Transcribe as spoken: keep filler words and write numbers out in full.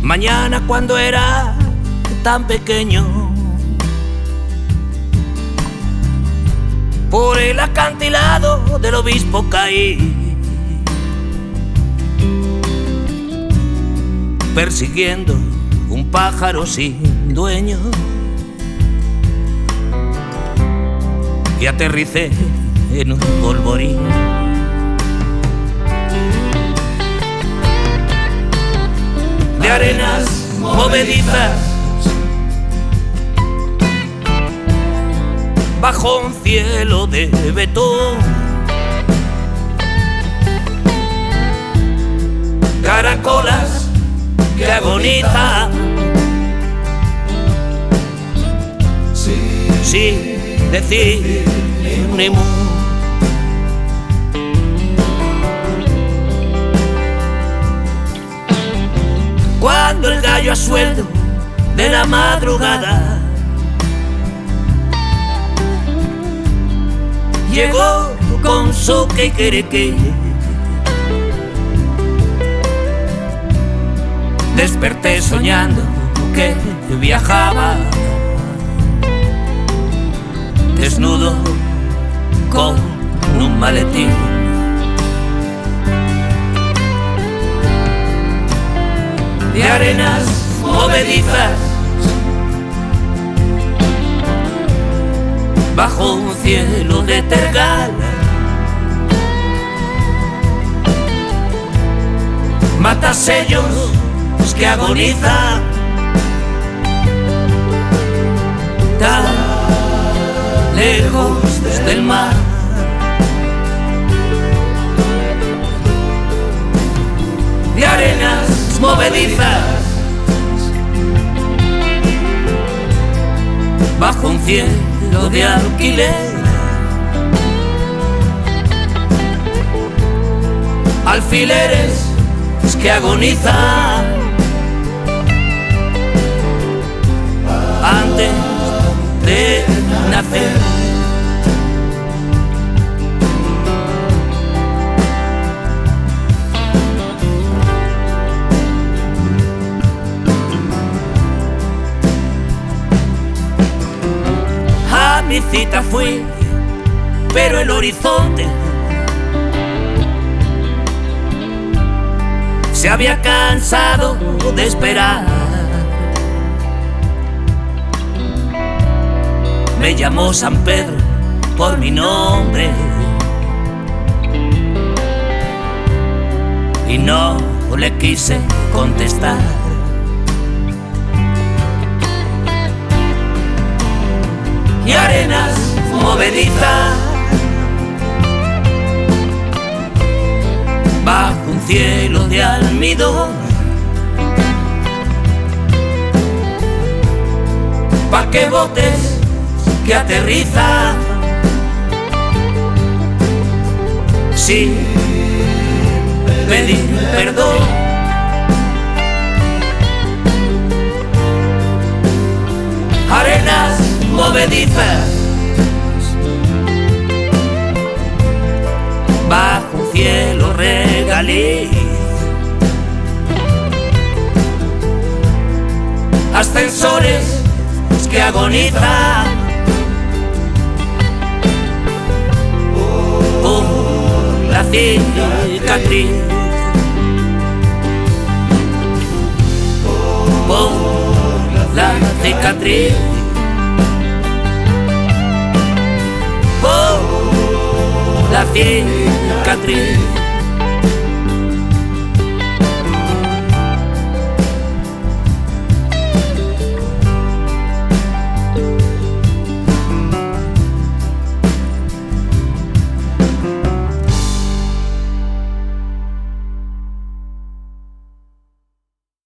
Mañana cuando era tan pequeño, por el acantilado del Obispo caí, persiguiendo un pájaro sin dueño, y aterricé en un polvorín. De arenas movedizas, bajo un cielo de betón, caracolas que agonizan, sin decir ni mu. Cuando el gallo a sueldo de la madrugada llegó con su quequereque, desperté soñando que viajaba desnudo con un maletín. De arenas movedizas, bajo un cielo de tergal, matasellos que agonizan, tan lejos desde el mar. De arenas movedizas, bajo un cielo de alquiler, alfileres que agonizan antes de nacer. A mi cita fui, pero el horizonte se había cansado de esperar. Me llamó San Pedro por mi nombre y no le quise contestar. Y arenas movedizas, bajo un cielo de almidón, pa' que botes que aterrizan sin pedir perdón. Arenas movedizas, bajo un cielo regaliz, ascensores que agonizan por la cicatriz, por la cicatriz, por la cicatriz.